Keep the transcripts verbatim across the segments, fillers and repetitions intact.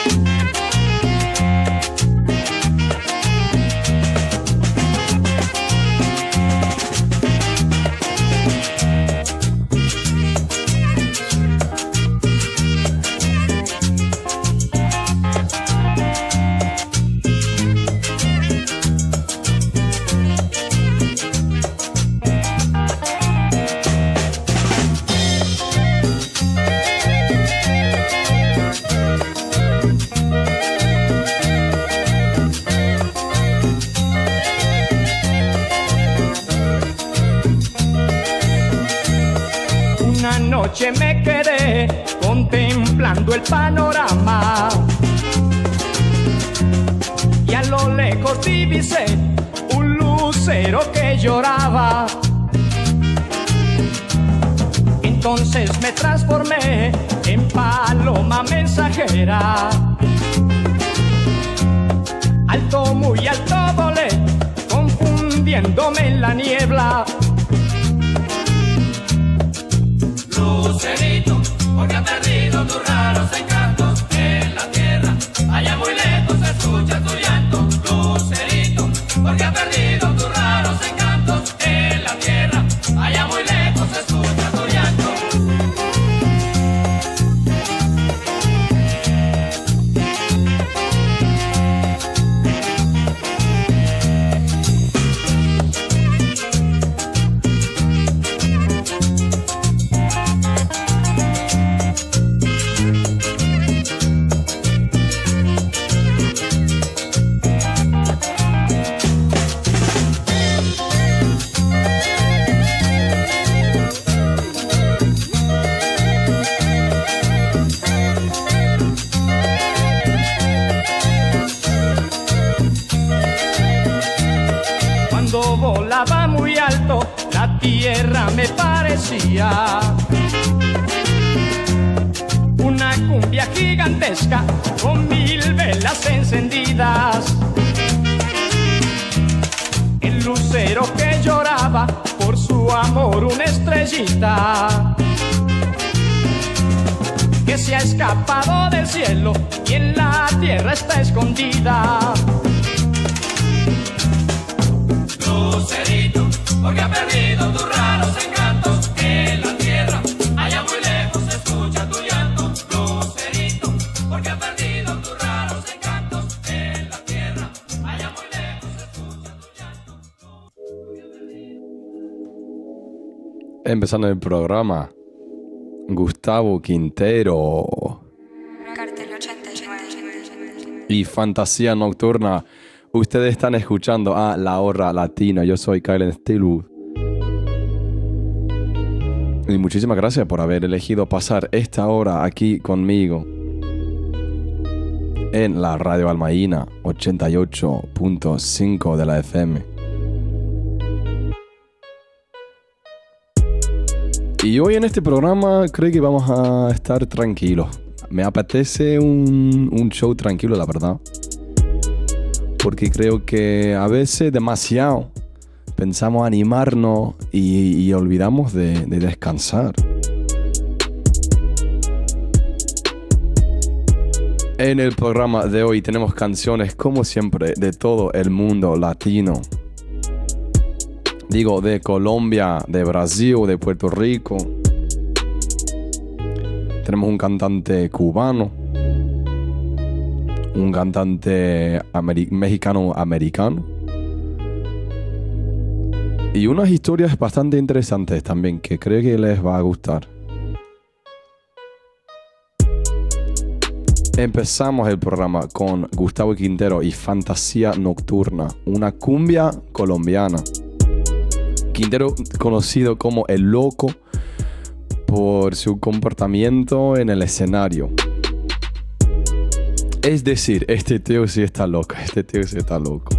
noche me quedé contemplando el panorama y a lo lejos divisé un lucero que lloraba. Entonces me transformé en paloma mensajera. Alto, muy alto volé, confundiéndome en la niebla. Lucerito, porque ha perdido tus raros encantos en la tierra. Allá muy lejos se escucha tu llanto. Lucerito, porque ha perdido tus raros encantos en la tierra. Allá muy lejos se escucha tu llanto. Volaba muy alto, la tierra me parecía una cumbia gigantesca con mil velas encendidas. El lucero que lloraba por su amor, una estrellita que se ha escapado del cielo y en la tierra está escondida. Lucerito, porque ha perdido tus raros encantos en la tierra. Allá muy lejos se escucha tu llanto. Lucerito, porque ha perdido tus raros encantos en la tierra. Allá muy lejos se escucha tu llanto. Empezando el programa, Gustavo Quintero y Fantasía Nocturna. Ustedes están escuchando a La Hora Latina. Yo soy Kylen Stillwood. Y muchísimas gracias por haber elegido pasar esta hora aquí conmigo en la Radio Almaína ochenta y ocho punto cinco de la F M. Y hoy en este programa creo que vamos a estar tranquilos. Me apetece un, un show tranquilo, la verdad. Porque creo que a veces demasiado pensamos animarnos y, y olvidamos de, de descansar. En el programa de hoy tenemos canciones, como siempre, de todo el mundo latino. Digo, de Colombia, de Brasil, de Puerto Rico. Tenemos un cantante cubano. Un cantante ameri- mexicano-americano. Y unas historias bastante interesantes también, que creo que les va a gustar. Empezamos el programa con Gustavo Quintero y Fantasía Nocturna, una cumbia colombiana. Quintero, conocido como El Loco por su comportamiento en el escenario. Es decir, este tío sí está loco, este tío sí está loco.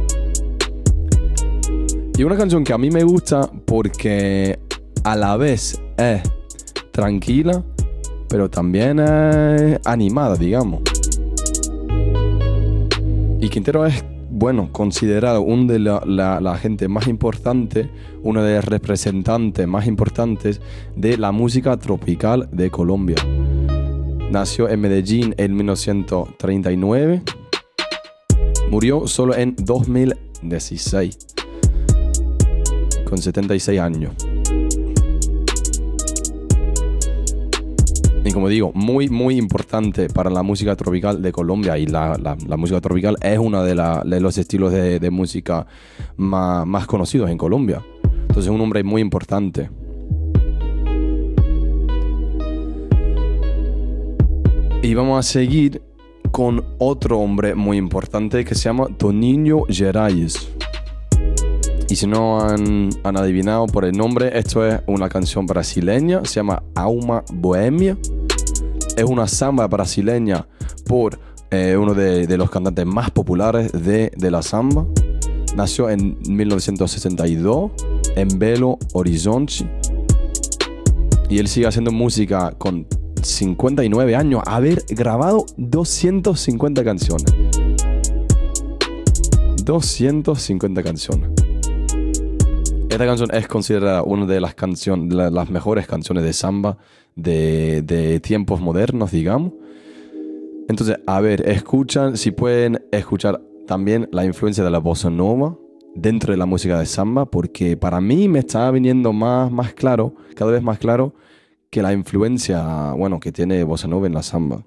Y una canción que a mí me gusta porque a la vez es tranquila, pero también es animada, digamos. Y Quintero es, bueno, considerado uno de la, la, la gente más importante, uno de los representantes más importantes de la música tropical de Colombia. nació en Medellín en mil novecientos treinta y nueve. Murió solo en dos mil dieciséis, con setenta y seis años. Y como digo, muy, muy importante para la música tropical de Colombia. Y la, la, la música tropical es uno de, la, de los estilos de, de música más, más conocidos en Colombia. Entonces es un hombre muy importante. Y vamos a seguir con otro hombre muy importante que se llama Toninho Gerais. Y si no han, han adivinado por el nombre, esto es una canción brasileña, se llama Alma Bohemia. Es una samba brasileña por eh, uno de, de los cantantes más populares de, de la samba. Nació en mil novecientos sesenta y dos en Belo Horizonte. Y él sigue haciendo música con cincuenta y nueve años, haber grabado doscientas cincuenta canciones. doscientas cincuenta canciones. Esta canción es considerada una de las canciones, de las mejores canciones de samba de, de tiempos modernos, digamos. Entonces, a ver, escuchan, si pueden escuchar también la influencia de la bossa nova dentro de la música de samba, porque para mí me está viniendo más, más claro, cada vez más claro, que la influencia, bueno, que tiene bossa nova en la samba.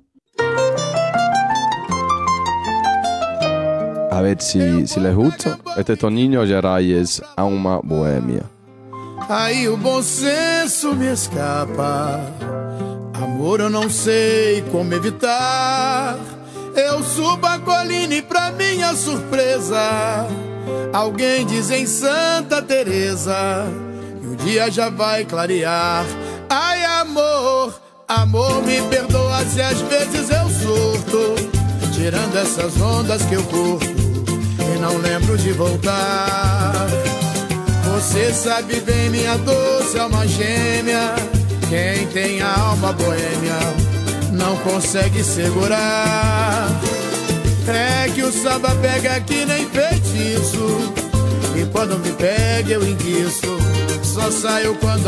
A ver si, si les gusta. Este es Toninho Gerais, Alma Bohemia. Aí o bom senso me escapa. Amor, eu não sei como evitar. Eu subo a colina e pra minha surpresa alguém diz em Santa Teresa que o dia já vai clarear. Ai amor, amor, me perdoa se às vezes eu surto, tirando essas ondas que eu curto e não lembro de voltar. Você sabe bem, minha doce alma gêmea, quem tem a alma boêmia não consegue segurar. É que o samba pega que nem feitiço, e quando me pega eu enguiço, só saio quando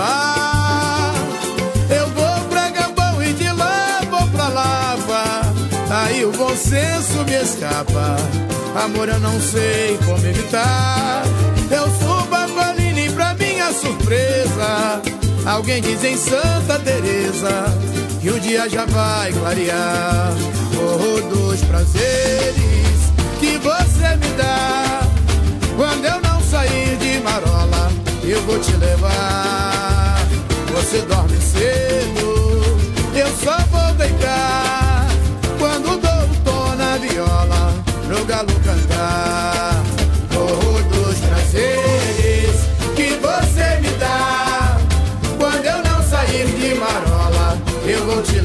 acabar. Eu vou pra Gabão e de lá vou pra Lava, aí o bom senso me escapa. Amor, eu não sei como evitar. Eu subo a colina e pra minha surpresa alguém diz em Santa Teresa que o dia já vai clarear. Oh, dos prazeres que você me dá, quando eu não sair de marola eu vou te levar. Você dorme cedo, eu só vou deitar quando dou o tom na viola pro galo cantar. Oh, dos prazeres que você me dá, quando eu não sair de marola eu vou te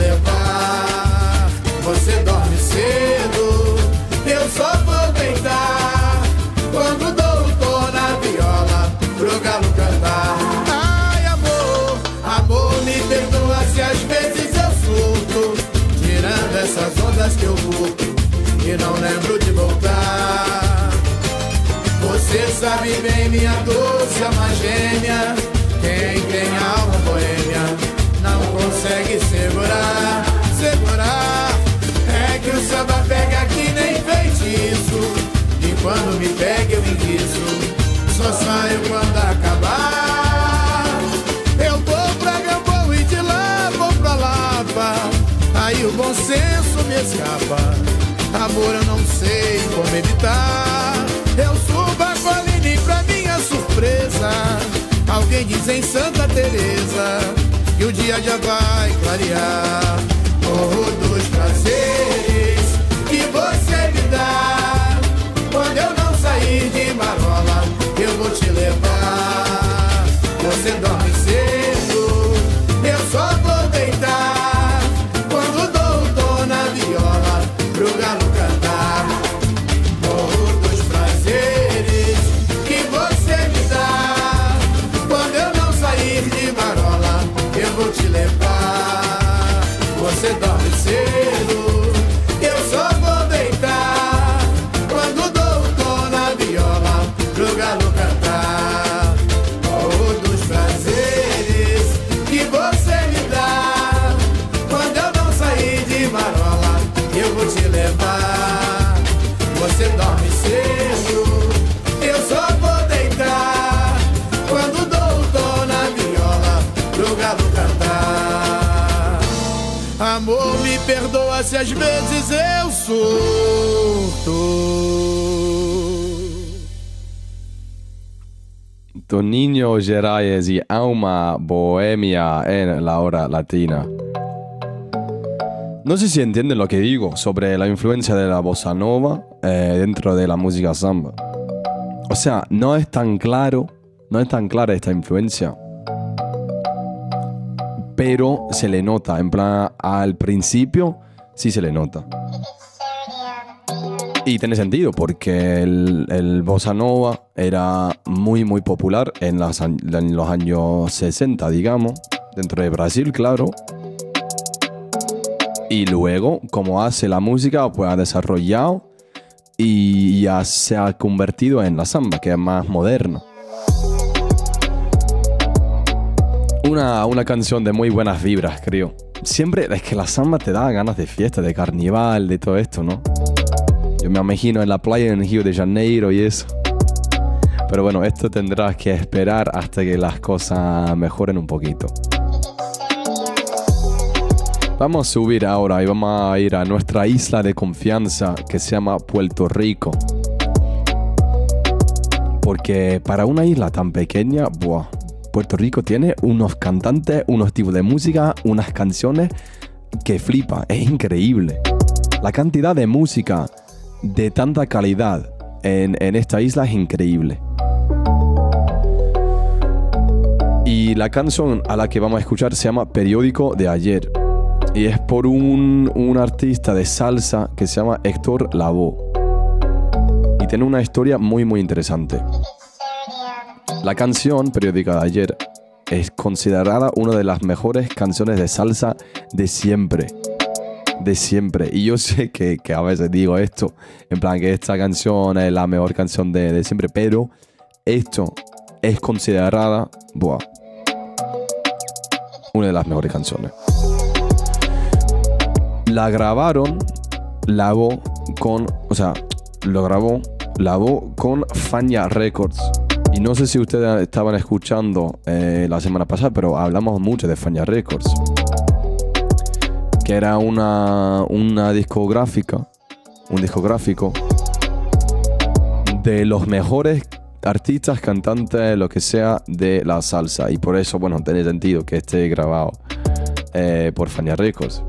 levar. Você dorme cedo, eu só vou deitar quando dou o tom na viola pro galo cantar. Ai amor, amor, me perdoa se às vezes eu surto, tirando essas ondas que eu curto e não lembro de voltar. Você sabe bem, minha doce alma gêmea, quem tem alma boêmia não consegue segurar, segurar. É que o samba pega que nem feitiço, e quando me pega eu enguiço, só saio quando acabar. Eu vou pra Gambão e de lá vou pra Lapa, aí o bom senso me escapa. Amor, eu não sei como evitar. Eu subo a colina e pra minha surpresa alguém diz em Santa Teresa que o dia já vai clarear. Oh, dos prazeres que você me dá, quando eu não sair de marola eu vou te levar. Você dorme cedo, eu só vou deitar quando dou o tom na viola pro galo cantar. Oh, dos prazeres que você me dá, quando eu não sair de marola eu vou te levar. Você dorme cedo, vou te levar. Você dorme cedo, eu só vou deitar quando dou o tom na viola pro galo cantar. Amor, me perdoa se às vezes eu surto. Toninho Gerais y Alma Bohemia en la hora latina. No sé si entienden lo que digo sobre la influencia de la bossa nova eh, dentro de la música samba. O sea, no es tan claro, no es tan clara esta influencia, pero se le nota, en plan, al principio sí se le nota. Y tiene sentido, porque el, el bossa nova era muy, muy popular en, las, en los años sesenta, digamos, dentro de Brasil, claro. Y luego, como hace la música, pues ha desarrollado y ya se ha convertido en la samba, que es más moderno. Una, una canción de muy buenas vibras, creo. Siempre es que la samba te da ganas de fiesta, de carnaval, de todo esto, ¿no? Yo me imagino en la playa en Río de Janeiro y eso. Pero bueno, esto tendrás que esperar hasta que las cosas mejoren un poquito. Vamos a subir ahora y vamos a ir a nuestra isla de confianza que se llama Puerto Rico. Porque para una isla tan pequeña, buah, Puerto Rico tiene unos cantantes, unos tipos de música, unas canciones que flipa. Es increíble. La cantidad de música de tanta calidad en, en esta isla es increíble. Y la canción a la que vamos a escuchar se llama Periódico de Ayer. Y es por un, un artista de salsa que se llama Héctor Lavoe. Y tiene una historia muy muy interesante. La canción Periódico de Ayer es considerada una de las mejores canciones de salsa de siempre. De siempre. Y yo sé que, que a veces digo esto, en plan que esta canción es la mejor canción de, de siempre, pero esto es considerada, buah, una de las mejores canciones. La grabaron Lavoe con, o sea, lo grabó Lavoe con Fania Records. Y no sé si ustedes estaban escuchando eh, la semana pasada, pero hablamos mucho de Fania Records, que era una, una discográfica, un discográfico de los mejores artistas, cantantes, lo que sea, de la salsa. Y por eso, bueno, tiene sentido que esté grabado eh, por Fania Records.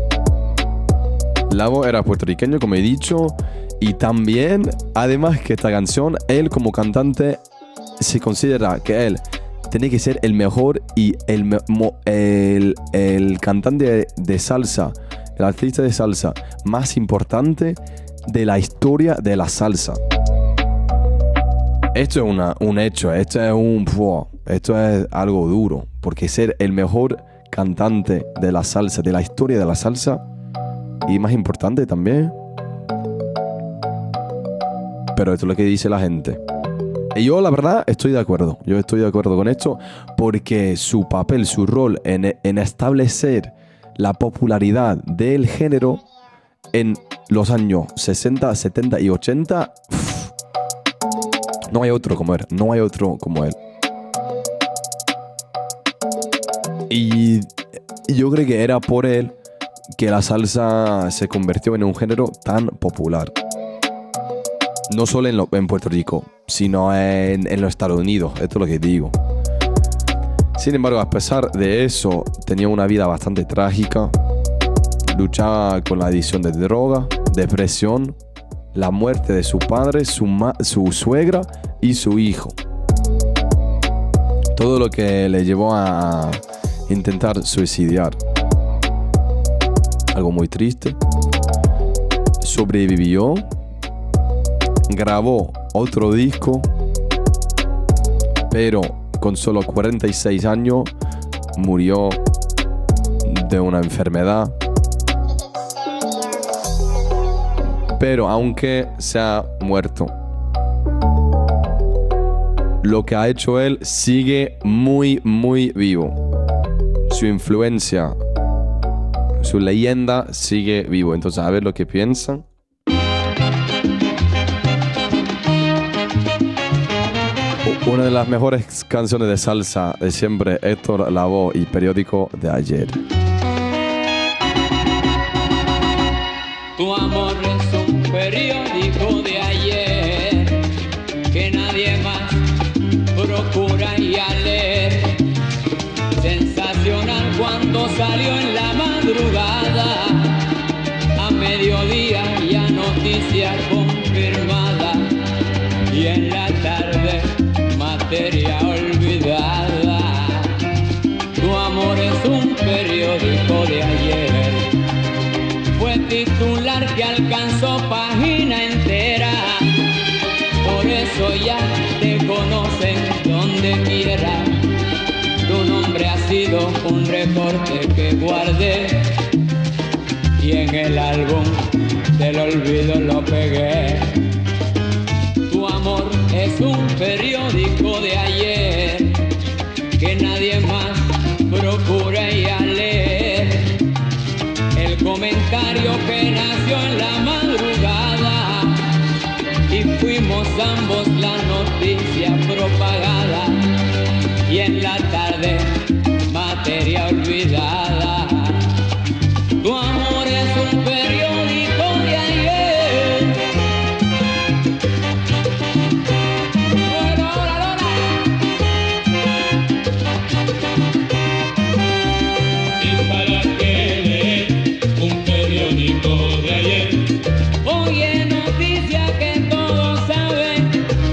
Lavoe era puertorriqueño, como he dicho, y también, además que esta canción, él como cantante se considera que él tiene que ser el mejor y el, el, el cantante de, de salsa, el artista de salsa más importante de la historia de la salsa. Esto es una, un hecho, esto es un wow, esto es algo duro, porque ser el mejor cantante de la salsa, de la historia de la salsa, y más importante también. Pero esto es lo que dice la gente. Y yo la verdad estoy de acuerdo, yo estoy de acuerdo con esto, porque su papel, su rol en, en establecer la popularidad del género en los años sesenta, setenta y ochenta, uff, no hay otro como él, no hay otro como él. Y yo creo que era por él que la salsa se convirtió en un género tan popular. No solo en, lo, en Puerto Rico, sino en, en los Estados Unidos. Esto es lo que digo. Sin embargo, a pesar de eso, tenía una vida bastante trágica. Luchaba con la adicción de droga, depresión, la muerte de su padre, su, ma- su suegra y su hijo. Todo lo que le llevó a intentar suicidar. Algo muy triste. Sobrevivió. Grabó otro disco, pero con solo cuarenta y seis años murió de una enfermedad. Pero aunque se ha muerto, lo que ha hecho él sigue muy, muy vivo. Su influencia, su leyenda sigue vivo. Entonces, a ver lo que piensan. Una de las mejores canciones de salsa de siempre, Héctor Lavoe y Periódico de Ayer. Tu amor es un periódico de ayer que nadie más procura y a leer. Sensacional cuando salió en la madrugada, a mediodía ya noticia confirmada y en la tarde materia olvidada. Tu amor es un periódico de ayer. Fue titular que alcanzó página entera, por eso ya te conocen donde quiera. Tu nombre ha sido un recorte que guardé y en el álbum del olvido lo pegué. Tu amor es un periódico de ayer que nadie más procura y a leer. El comentario que nació en la madrugada y fuimos ambos la noticia propagada y en la tarde materia olvidada. Tu amor es un periódico de ayer. Bueno, ahora, ahora. ¿Y para qué leer un periódico de ayer? Oye, noticia que todos saben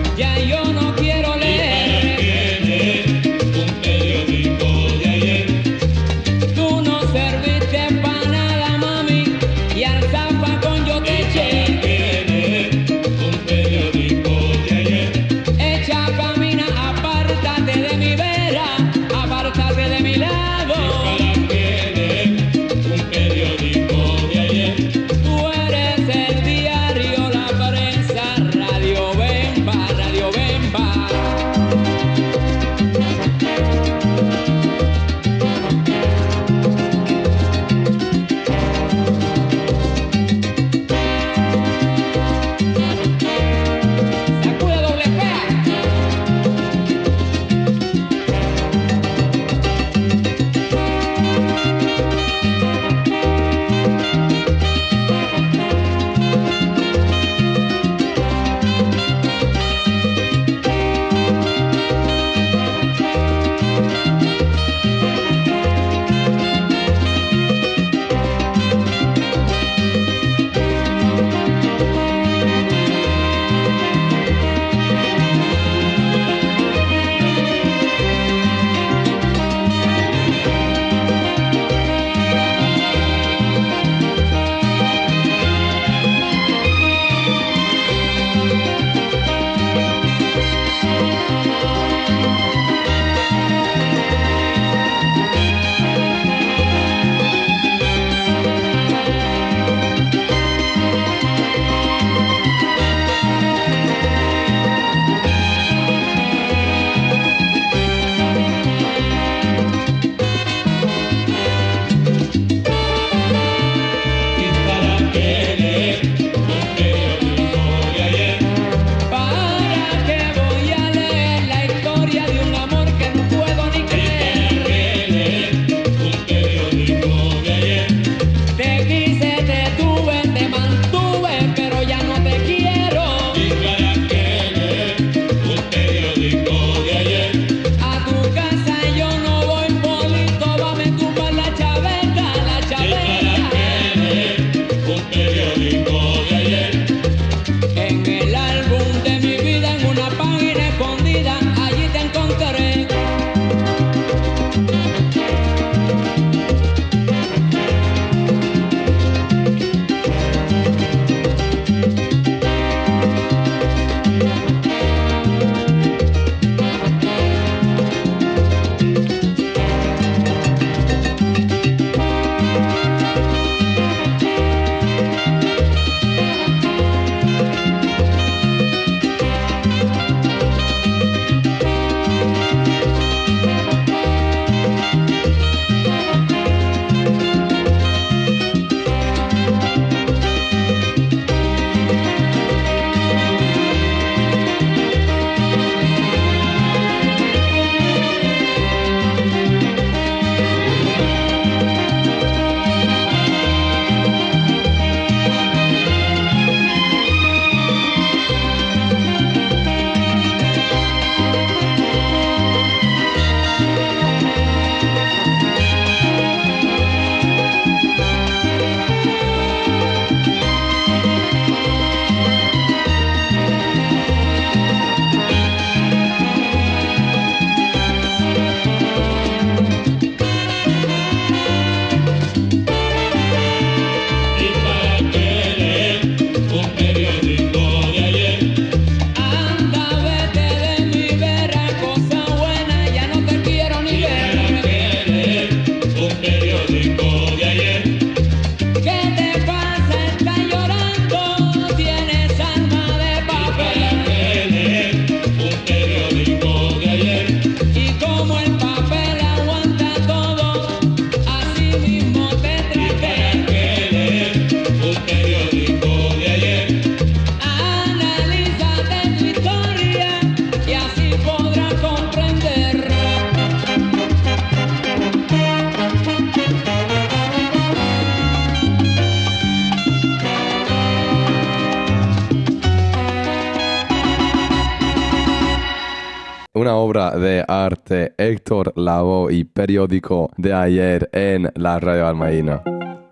una obra de arte, Héctor Lavoe y periódico de ayer en la Radio Almaína.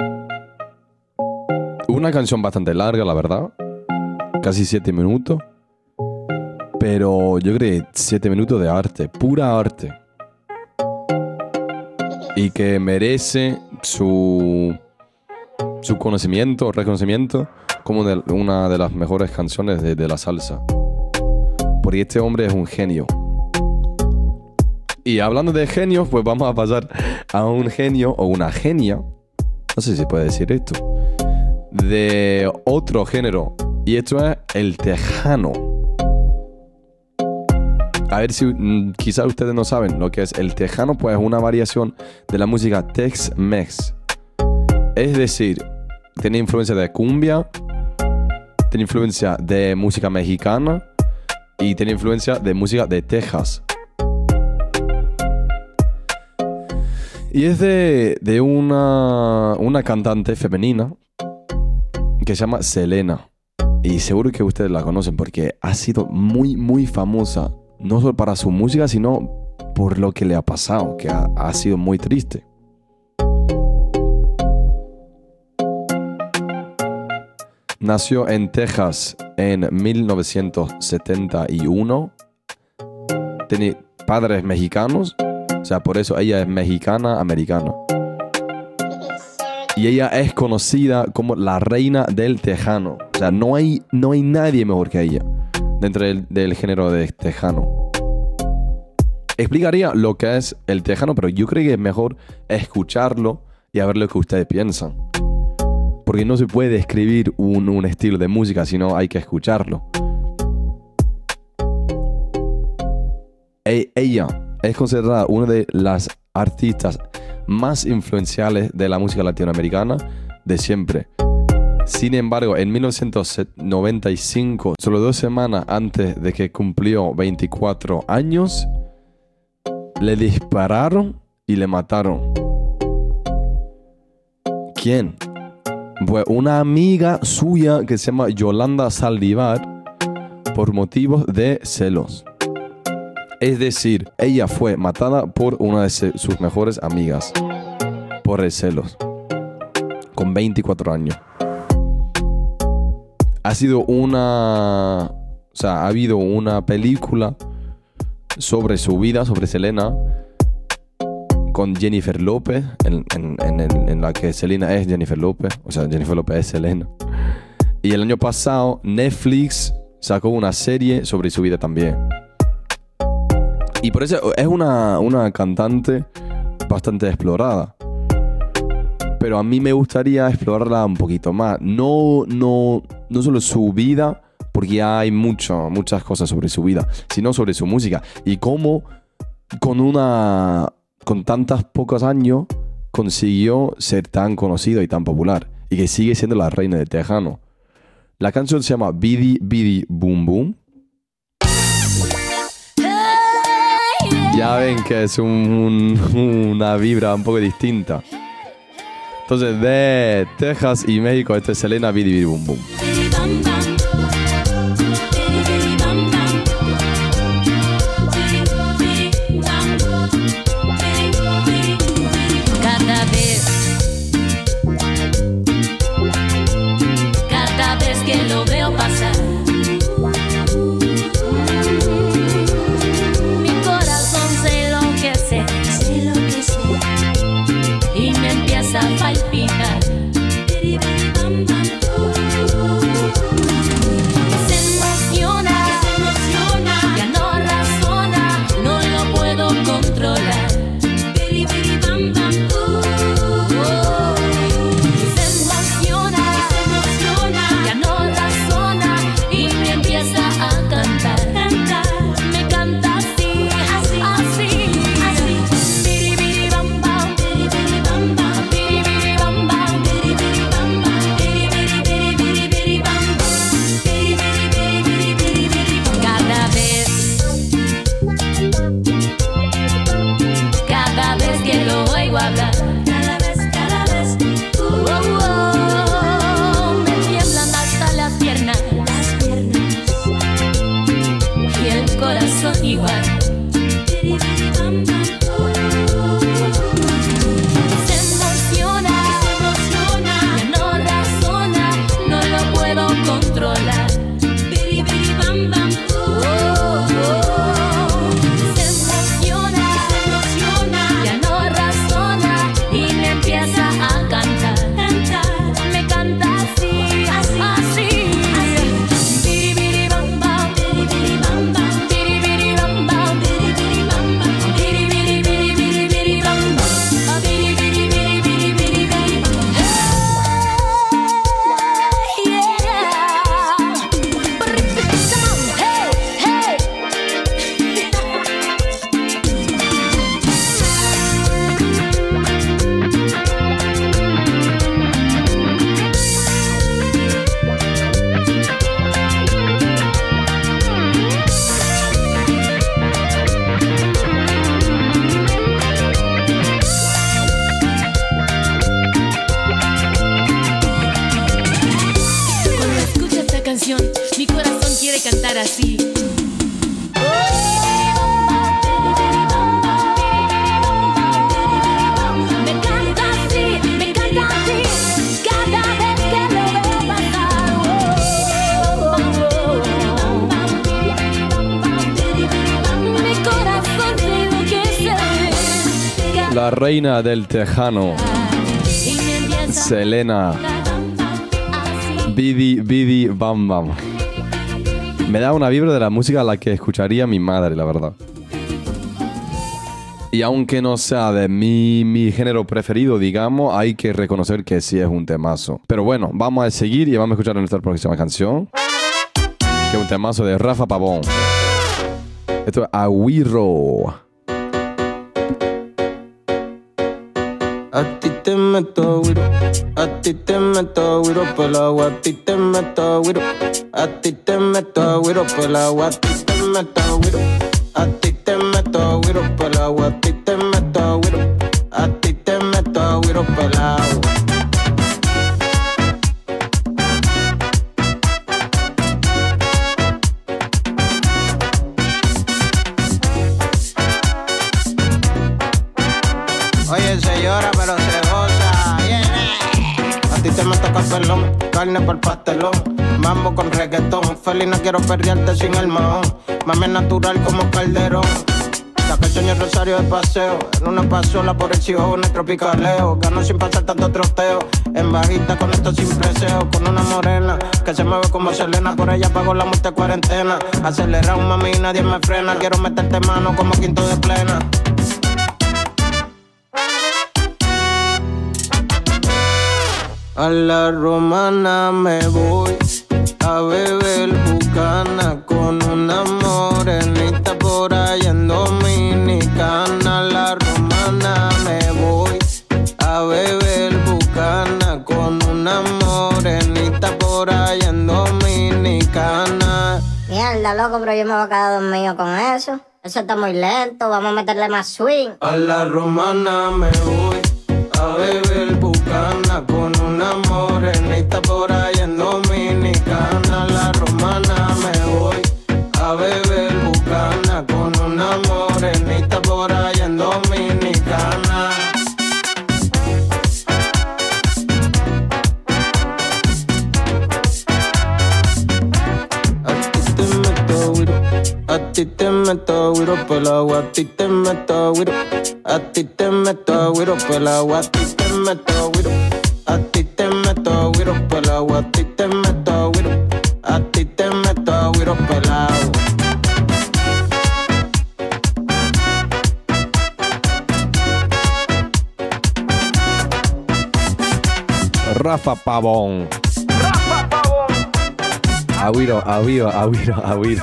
Una canción bastante larga, la verdad. Casi siete minutos. Pero yo creo que siete minutos de arte, pura arte. Y que merece su, su conocimiento, reconocimiento como de una de las mejores canciones de, de la salsa. Porque este hombre es un genio. Y hablando de genios, pues vamos a pasar a un genio o una genia, no sé si se puede decir esto, de otro género. Y esto es el tejano. A ver si mm, quizás ustedes no saben lo que es el tejano, pues es una variación de la música Tex-Mex. Es decir, tiene influencia de cumbia, tiene influencia de música mexicana y tiene influencia de música de Texas. Y es de, de una, una cantante femenina que se llama Selena. Y seguro que ustedes la conocen porque ha sido muy, muy famosa. No solo para su música, sino por lo que le ha pasado, que ha, ha sido muy triste. Nació en Texas en mil novecientos setenta y uno. Tiene padres mexicanos, o sea, por eso ella es mexicana, americana. Y ella es conocida como la reina del tejano. O sea, no hay, no hay nadie mejor que ella dentro del, del género de tejano. Explicaría lo que es el tejano, pero yo creo que es mejor escucharlo y a ver lo que ustedes piensan. Porque no se puede describir un, un estilo de música, sino hay que escucharlo. E- ella es considerada una de las artistas más influenciales de la música latinoamericana de siempre. Sin embargo, en mil novecientos noventa y cinco, solo dos semanas antes de que cumplió veinticuatro años, le dispararon y le mataron. ¿Quién? Pues una amiga suya que se llama Yolanda Saldívar, por motivos de celos. Es decir, ella fue matada por una de sus mejores amigas por el celos, con veinticuatro años. Ha sido una... O sea, ha habido una película sobre su vida, sobre Selena, con Jennifer López, en, en, en, en la que Selena es Jennifer López. O sea, Jennifer López es Selena. Y el año pasado, Netflix sacó una serie sobre su vida también. Y por eso es una, una cantante bastante explorada. Pero a mí me gustaría explorarla un poquito más. No, no, no solo su vida, porque ya hay mucho, muchas cosas sobre su vida, sino sobre su música. Y cómo con, una, con tantos pocos años consiguió ser tan conocido y tan popular. Y que sigue siendo la reina del tejano. La canción se llama Bidi Bidi Boom Boom. Ya ven que es un, un, una vibra un poco distinta. Entonces, de Texas y México, esto es Selena, Bidi Bidi Boom Boom. Cada vez, cada vez que lo veo pasar, mi corazón se enloquece, se enloquece y me empieza a palpitar. Se emociona, se emociona, ya no razona, no lo puedo controlar. Se emociona, se emociona, ya no razona y canción, mi corazón quiere cantar así. Me encanta así, me encanta así, cada vez que lo veo pasar. Mi corazón se enloquece. La reina del tejano, Selena. Bidi, bidi, bam, bam. Me da una vibra de la música a la que escucharía mi madre, la verdad. Y aunque no sea de mi, mi género preferido, digamos, hay que reconocer que sí es un temazo. Pero bueno, vamos a seguir y vamos a escuchar nuestra próxima canción, que es un temazo de Rafa Pavón. Esto es Agüiro. A ti te meto agüiro, a ti te meto agüiro por el agua, a ti te meto agüiro, a ti te meto agüiro por el agua, a ti te meto agüiro, a ti te meto agüiro por el agua, a ti te meto agüiro, a ti te meto agüiro por el agua. Oye, se llora pero se goza, yeah. A ti te meto capelón, carne por pastelón, mambo con reggaetón, feliz no quiero perrearte sin el mahón, mami es natural como Calderón. Saca el sueño Rosario de paseo, en una pasola por el Chijones tropicaleo, gano sin pasar tanto troteo, en bajita con esto sin preseo, con una morena que se mueve como Selena, por ella pago la multa de cuarentena, acelerado mami nadie me frena, quiero meterte mano como quinto de plena. A la romana me voy a beber bucana con una morenita por allá en Dominicana. A la romana me voy a beber bucana con una morenita por allá en Dominicana. Mierda, loco, pero yo me voy a quedar dormido con eso. Eso está muy lento, vamos a meterle más swing. A la romana me voy a beber bucana con una morenita por ahí en Dominicana. La romana me voy a beber bucana con una morenita por ahí en Dominicana. A ti te meto agüiro, a ti te meto agüiro por el agua, a ti te meto agüiro. A ti te meto agüiro por el agua, a ti te meto agüiro, a ti te meto agüiro por el agua, a ti te meto agüiro, a ti te meto agüiro por el agua. Rafa Pavón. Rafa Pavón. Agüiro, agüiro, agüiro, agüiro.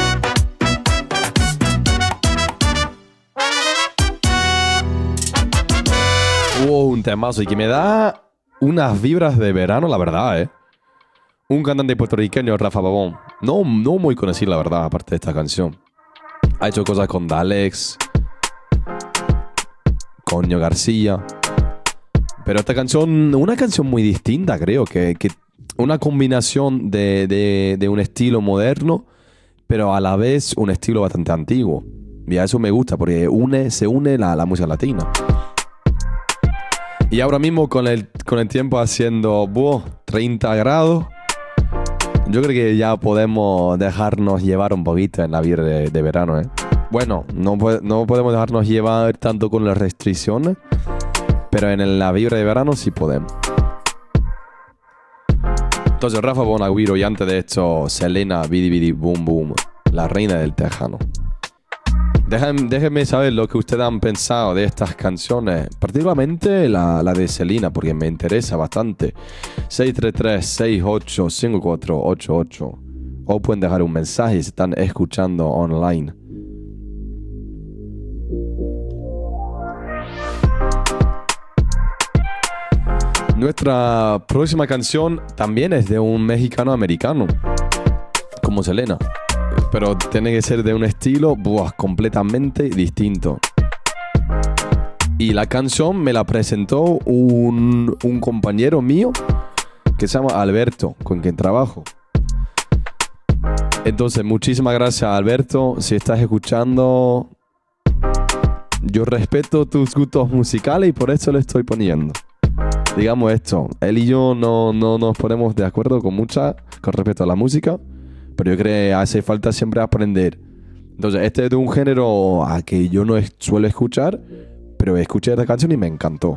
Wow, un temazo y que me da unas vibras de verano, la verdad, ¿eh? Un cantante puertorriqueño, Rafa Pavón. No, no muy conocido, la verdad, aparte de esta canción. Ha hecho cosas con Dalex, con Ño García. Pero esta canción, una canción muy distinta, creo, que, que una combinación de, de, de un estilo moderno, pero a la vez un estilo bastante antiguo. Y a eso me gusta, porque une, se une la, la música latina. Y ahora mismo con el, con el tiempo haciendo buh, treinta grados, yo creo que ya podemos dejarnos llevar un poquito en la vibra de, de verano, ¿eh? Bueno, no, no podemos dejarnos llevar tanto con las restricciones, pero en la vibra de verano sí podemos. Entonces Rafa Pavón, Agüiro, y antes de esto Selena, Bidi Bidi Boom Boom, la reina del tejano. Déjenme, déjenme saber lo que ustedes han pensado de estas canciones, particularmente la, la de Selena, porque me interesa bastante. seis tres tres, seis ocho, cinco cuatro ocho ocho. O pueden dejar un mensaje si están escuchando online. Nuestra próxima canción también es de un mexicano americano, como Selena. Pero tiene que ser de un estilo buah, completamente distinto. Y la canción me la presentó un, un compañero mío que se llama Alberto, con quien trabajo. Entonces, muchísimas gracias, Alberto. Si estás escuchando, yo respeto tus gustos musicales y por eso lo estoy poniendo. Digamos esto, él y yo no, no nos ponemos de acuerdo con mucha, con respecto a la música, pero yo creo que hace falta siempre aprender. Entonces, este es de un género a que yo no es, suelo escuchar, pero escuché esta canción y me encantó.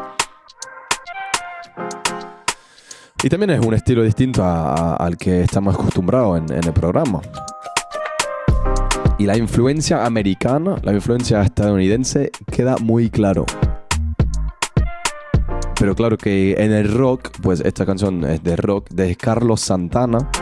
Y también es un estilo distinto a, a, al que estamos acostumbrados en, en el programa. Y la influencia americana, la influencia estadounidense queda muy claro. Pero claro que en el rock, pues esta canción es de rock, de Carlos Santana.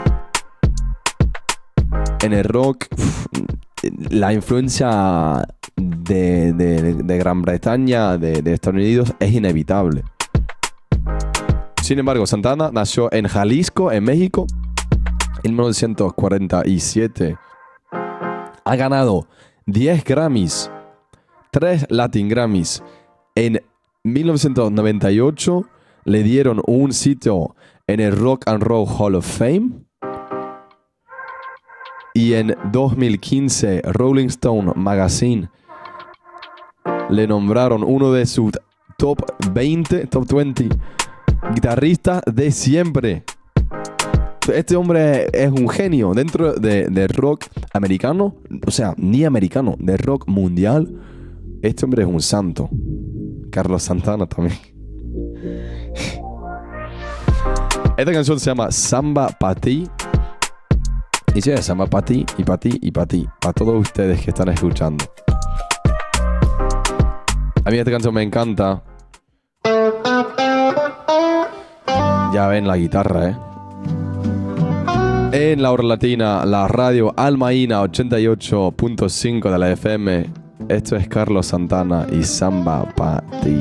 En el rock, uff, la influencia de, de, de Gran Bretaña, de, de Estados Unidos, es inevitable. Sin embargo, Santana nació en Jalisco, en México, en mil novecientos cuarenta y siete. Ha ganado diez Grammys, tres Latin Grammys. En mil novecientos noventa y ocho le dieron un sitio en el Rock and Roll Hall of Fame. Y en dos mil quince, Rolling Stone Magazine le nombraron uno de sus top veinte, top veinte guitarristas de siempre. Este hombre es un genio dentro de, de rock americano, o sea, ni americano, de rock mundial. Este hombre es un santo. Carlos Santana también. Esta canción se llama Samba Pa' Ti. Y sí, Samba Pa' Ti, y Pa' Ti, y Pa' Ti. Para todos ustedes que están escuchando. A mí esta canción me encanta. Ya ven la guitarra, ¿eh? En la hora latina, la radio Almaína ochenta y ocho punto cinco de la F M. Esto es Carlos Santana y Samba Pa' Ti.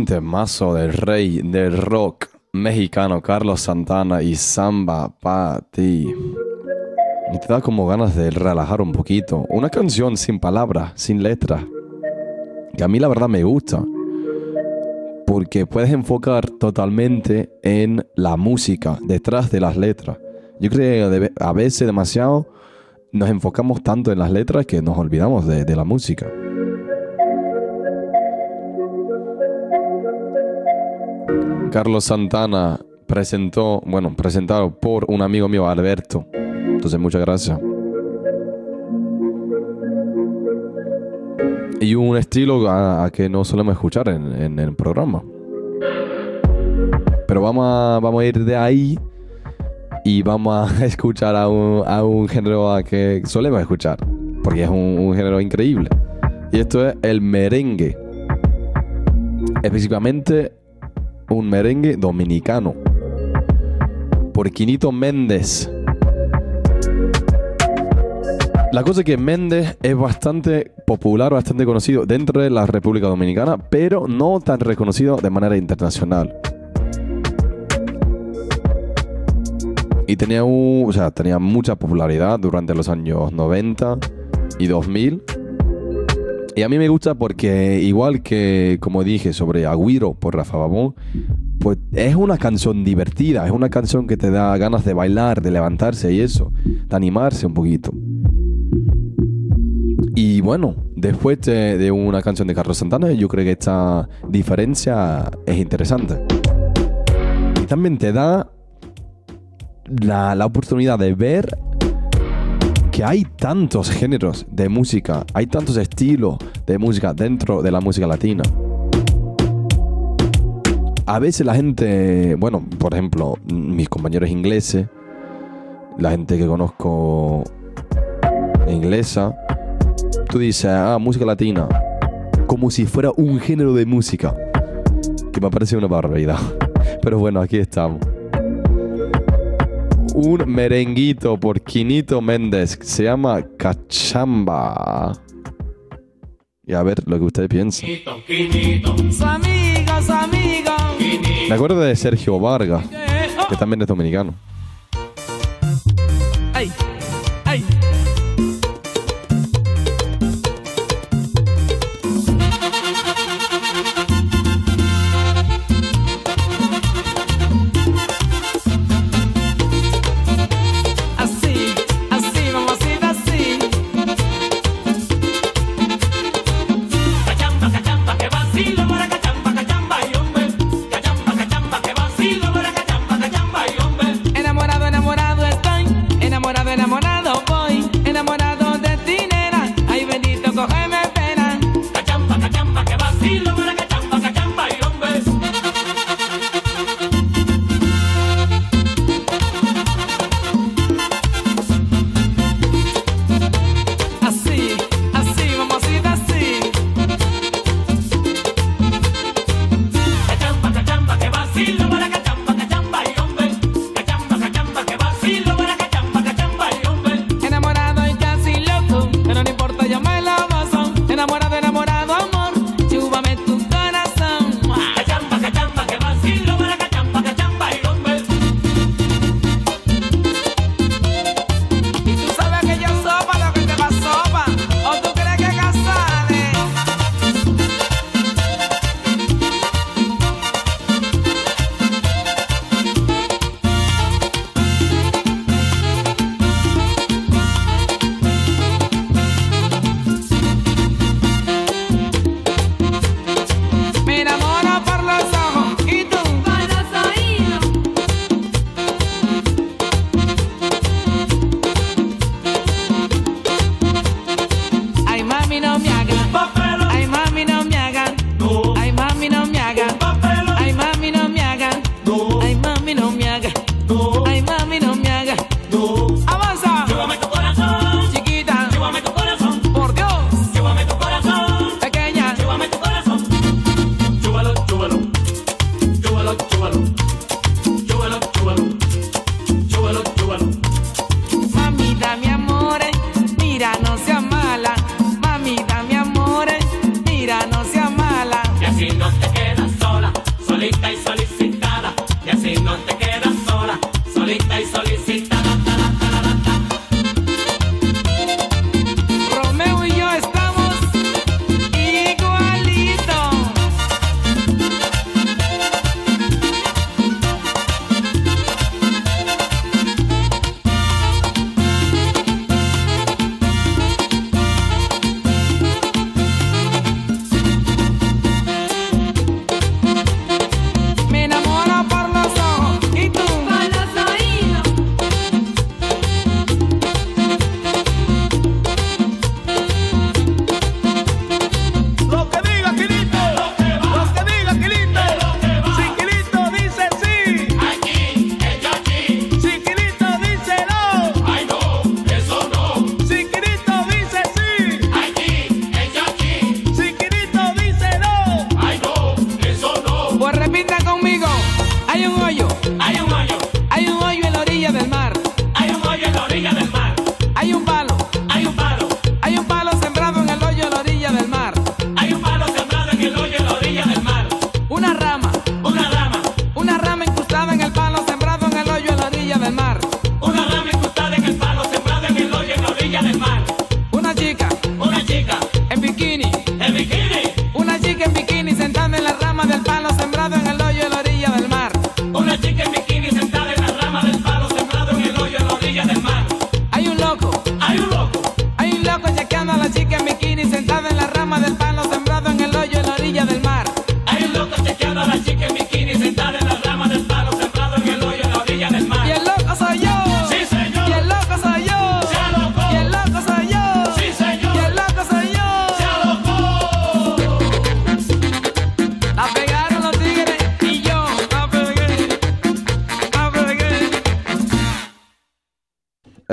temazo del rey del rock mexicano Carlos Santana y Samba Pa' Ti. Y te da como ganas de relajar un poquito. Una canción sin palabras, sin letras, que a mí la verdad me gusta, porque puedes enfocar totalmente en la música detrás de las letras. Yo creo que a veces demasiado nos enfocamos tanto en las letras que nos olvidamos de, de la música. Carlos Santana presentó, bueno, presentado por un amigo mío, Alberto. Entonces, muchas gracias. Y un estilo a, a que no solemos escuchar en, en el programa. Pero vamos a, vamos a ir de ahí y vamos a escuchar a un, a un género a que solemos escuchar, porque es un, un género increíble. Y esto es el merengue. Específicamente un merengue dominicano por Quinito Méndez. La cosa es que Méndez es bastante popular, bastante conocido dentro de la República Dominicana, pero no tan reconocido de manera internacional. Y tenía, un, o sea, tenía mucha popularidad durante los años noventa y dos mil. Y a mí me gusta porque, igual que, como dije, sobre Agüiro por Rafa Babón, pues es una canción divertida, es una canción que te da ganas de bailar, de levantarse y eso, de animarse un poquito. Y bueno, después de, de una canción de Carlos Santana, yo creo que esta diferencia es interesante. Y también te da la, la oportunidad de ver que hay tantos géneros de música, hay tantos estilos de música dentro de la música latina. A veces la gente, bueno, por ejemplo, mis compañeros ingleses, la gente que conozco inglesa, tú dices, ah, música latina, como si fuera un género de música, que me parece una barbaridad. Pero bueno, aquí estamos. Un merenguito por Quinito Méndez, que se llama Cachamba. Y a ver lo que ustedes piensan. Su amiga, su amiga. Me acuerdo de Sergio Vargas, que también es dominicano. Ay, ay. Así, así, mamacita, así. Cachamba, cachamba, que vacilo para cachamba, cachamba y hombre. Cachamba, cachamba, que vacilo para cachamba, cachamba y hombre.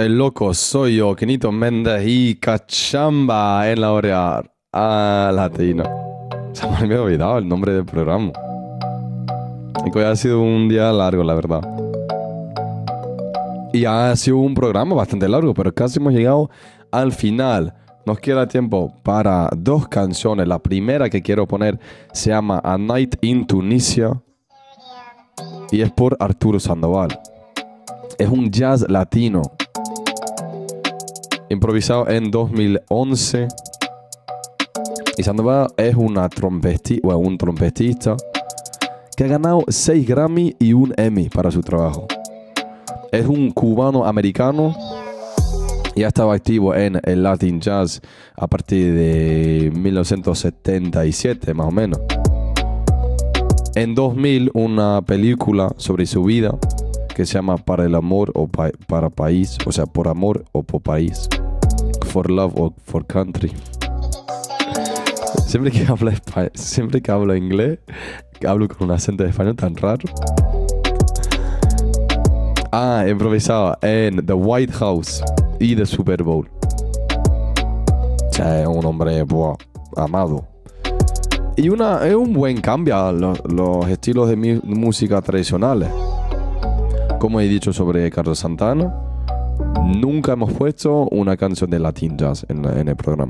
el loco soy yo, Kenito Méndez y Cachamba en la hora a latina. Se me había olvidado el nombre del programa. Y que hoy ha sido un día largo, la verdad. Y ha sido un programa bastante largo, pero casi hemos llegado al final. Nos queda tiempo para dos canciones. La primera que quiero poner se llama A Night in Tunisia y es por Arturo Sandoval. Es un jazz latino improvisado en dos mil once. Y Sandoval es una trompeti- bueno, un trompetista que ha ganado seis Grammy y un Emmy para su trabajo. Es un cubano-americano y ha estado activo en el Latin Jazz a partir de mil novecientos setenta y siete, más o menos. En dos mil, una película sobre su vida que se llama Para el amor o pa- para país, o sea, por amor o por país, For love or for country. Siempre que hablo, espa- siempre que hablo inglés, hablo con un acento de español tan raro. Ah, improvisado en The White House y The Super Bowl. O sea, es un hombre buah, amado. Y una, es un buen cambio a los, los estilos de mi, música tradicionales. Como he dicho sobre Carlos Santana, nunca hemos puesto una canción de Latin Jazz en, en el programa.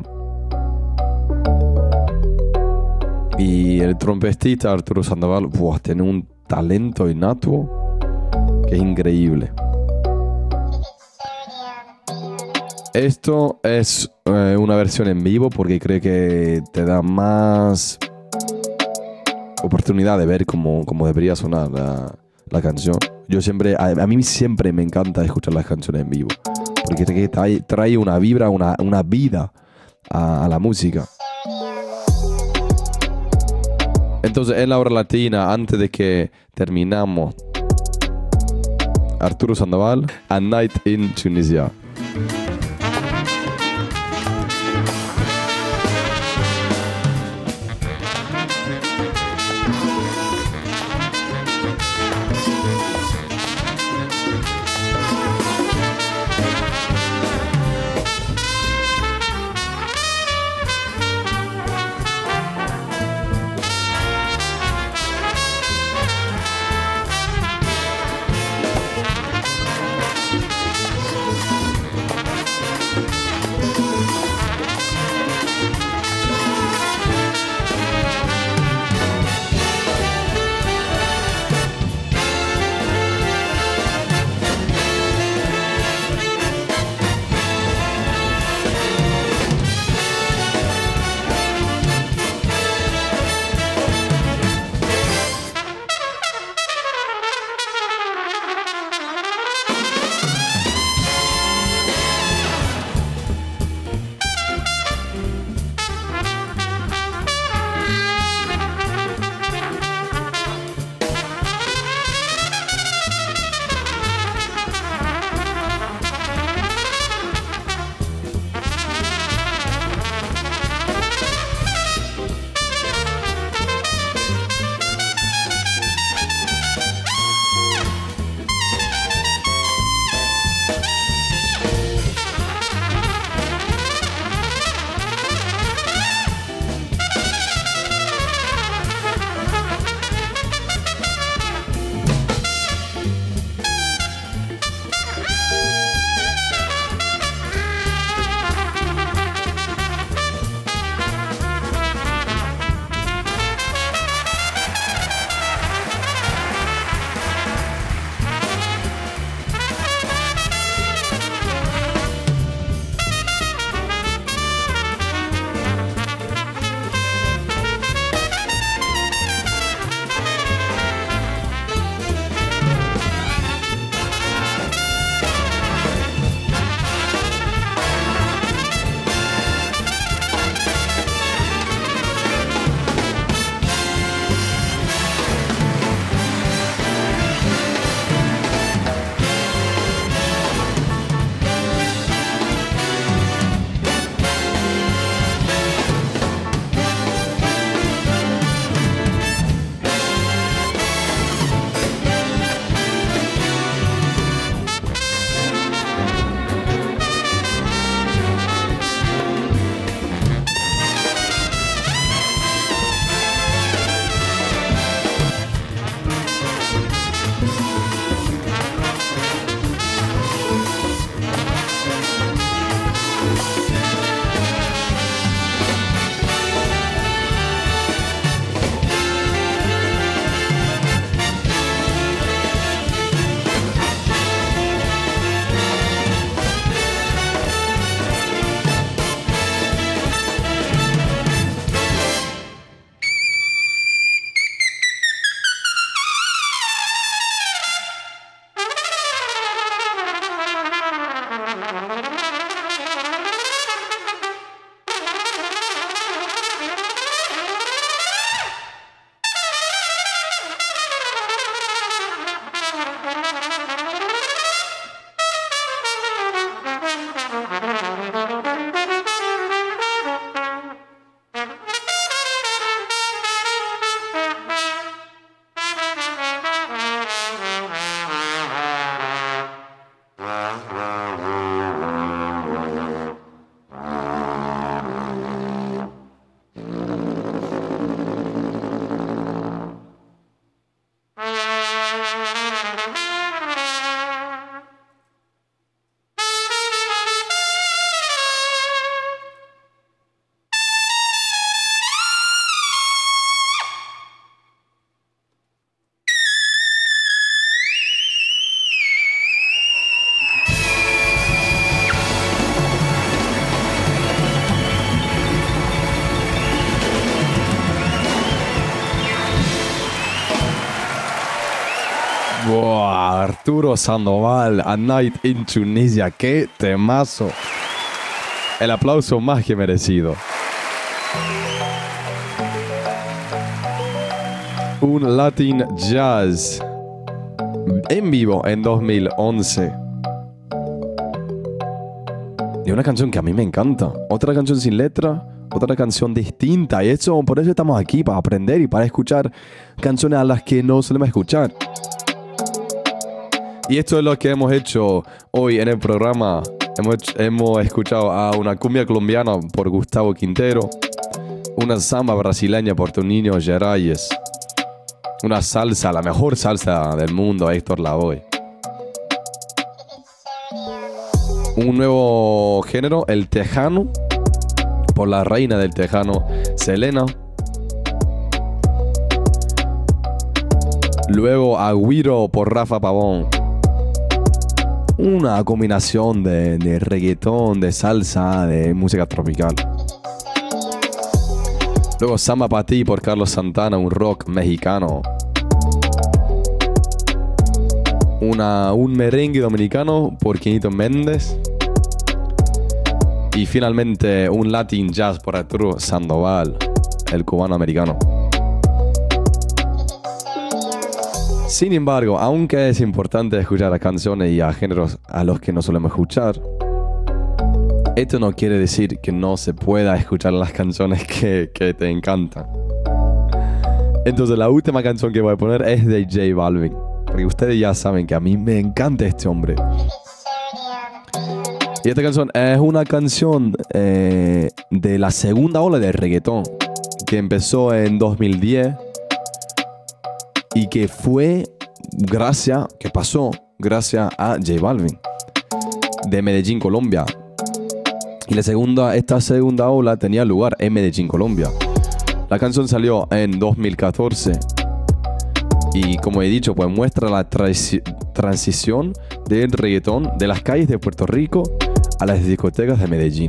Y el trompetista Arturo Sandoval buah, tiene un talento innato que es increíble. Esto es eh, una versión en vivo porque creo que te da más oportunidad de ver cómo, cómo debería sonar la, la canción. Yo siempre, a, a mí siempre me encanta escuchar las canciones en vivo porque trae, trae una vibra, una, una vida a, a la música. Entonces, en la hora latina, antes de que terminamos, Arturo Sandoval, A Night in Tunisia. Buah, Arturo Sandoval, A Night in Tunisia. ¡Qué temazo! El aplauso más que merecido. Un Latin Jazz en vivo en dos mil once. Y una canción que a mí me encanta. Otra canción sin letra, otra canción distinta. Y eso, por eso estamos aquí, para aprender y para escuchar canciones a las que no solemos escuchar. Y esto es lo que hemos hecho hoy en el programa. Hemos, hecho, hemos escuchado a una cumbia colombiana por Gustavo Quintero, una samba brasileña por Toninho Gerais, una salsa, la mejor salsa del mundo, Héctor Lavoe. Un nuevo género, el tejano, por la reina del tejano, Selena. Luego Agüiro por Rafa Pavón. Una combinación de, de reggaetón, de salsa, de música tropical. Luego Samba Pa' Ti por Carlos Santana, un rock mexicano. Una, un merengue dominicano por Quinito Méndez. Y finalmente un Latin Jazz por Arturo Sandoval, el cubano americano. Sin embargo, aunque es importante escuchar a canciones y a géneros a los que no solemos escuchar, esto no quiere decir que no se pueda escuchar las canciones que, que te encantan. Entonces la última canción que voy a poner es de J Balvin, porque ustedes ya saben que a mí me encanta este hombre. Y esta canción es una canción eh, de la segunda ola del reggaetón, que empezó en dos mil diez y que fue gracias, que pasó gracias a J Balvin, de Medellín, Colombia. Y la segunda, esta segunda ola tenía lugar en Medellín, Colombia. La canción salió en dos mil catorce y, como he dicho, pues muestra la transi- transición del reggaetón de las calles de Puerto Rico a las discotecas de Medellín.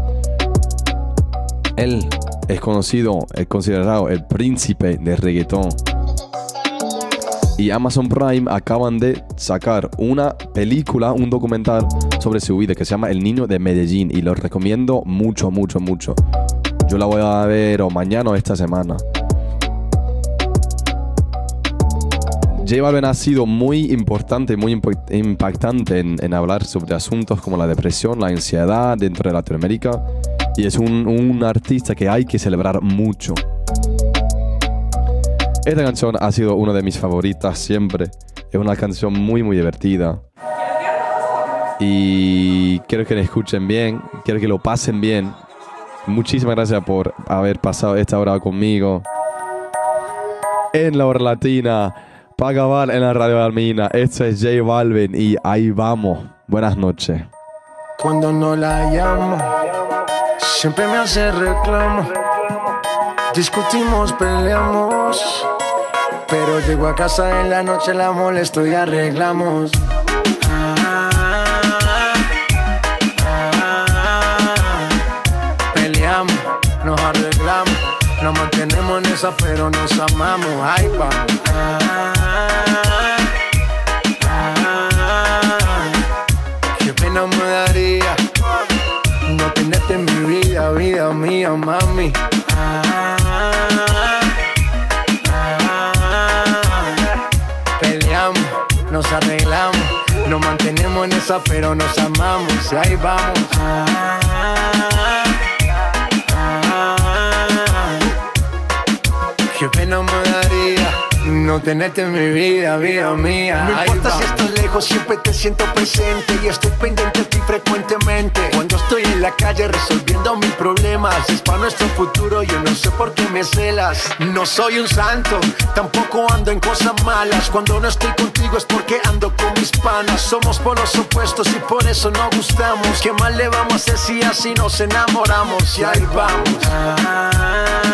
Él es conocido, es considerado el príncipe del reggaetón. Y Amazon Prime acaban de sacar una película, un documental sobre su vida que se llama El Niño de Medellín, y lo recomiendo mucho, mucho, mucho. Yo la voy a ver o mañana o esta semana. J Balvin ha sido muy importante, muy imp- impactante en, en hablar sobre asuntos como la depresión, la ansiedad dentro de Latinoamérica, y es un, un artista que hay que celebrar mucho. Esta canción ha sido una de mis favoritas siempre. Es una canción muy muy divertida. Y quiero que la escuchen bien. Quiero que lo pasen bien. Muchísimas gracias por haber pasado esta hora conmigo. En la hora latina. Pagaban en la radio de Almina. Esto es J Balvin y ahí vamos. Buenas noches. Cuando no la llamo, siempre me hace reclamo. Discutimos, peleamos, pero llego a casa en la noche, la molesto y arreglamos. Ah, ah, ah, peleamos, nos arreglamos, nos mantenemos en esa, pero nos amamos. Ay, vamos. Ah, ah, qué pena me daría no tenerte en mi vida, vida mía, mami. Ah, peleamos, nos arreglamos, nos mantenemos en esa, pero nos amamos. Y ahí vamos. Ah, ah, qué pena me daría no tenerte en mi vida, vida mía. No importa si estás lejos, siempre te siento presente y estoy pendiente de ti frecuentemente. Cuando estoy en la calle resolviendo mis problemas, es para nuestro futuro, yo no sé por qué me celas. No soy un santo, tampoco ando en cosas malas. Cuando no estoy contigo es porque ando con mis panas. Somos polos opuestos y por eso no gustamos. ¿Qué mal le vamos a hacer si así nos enamoramos? Y ahí vamos. Ah,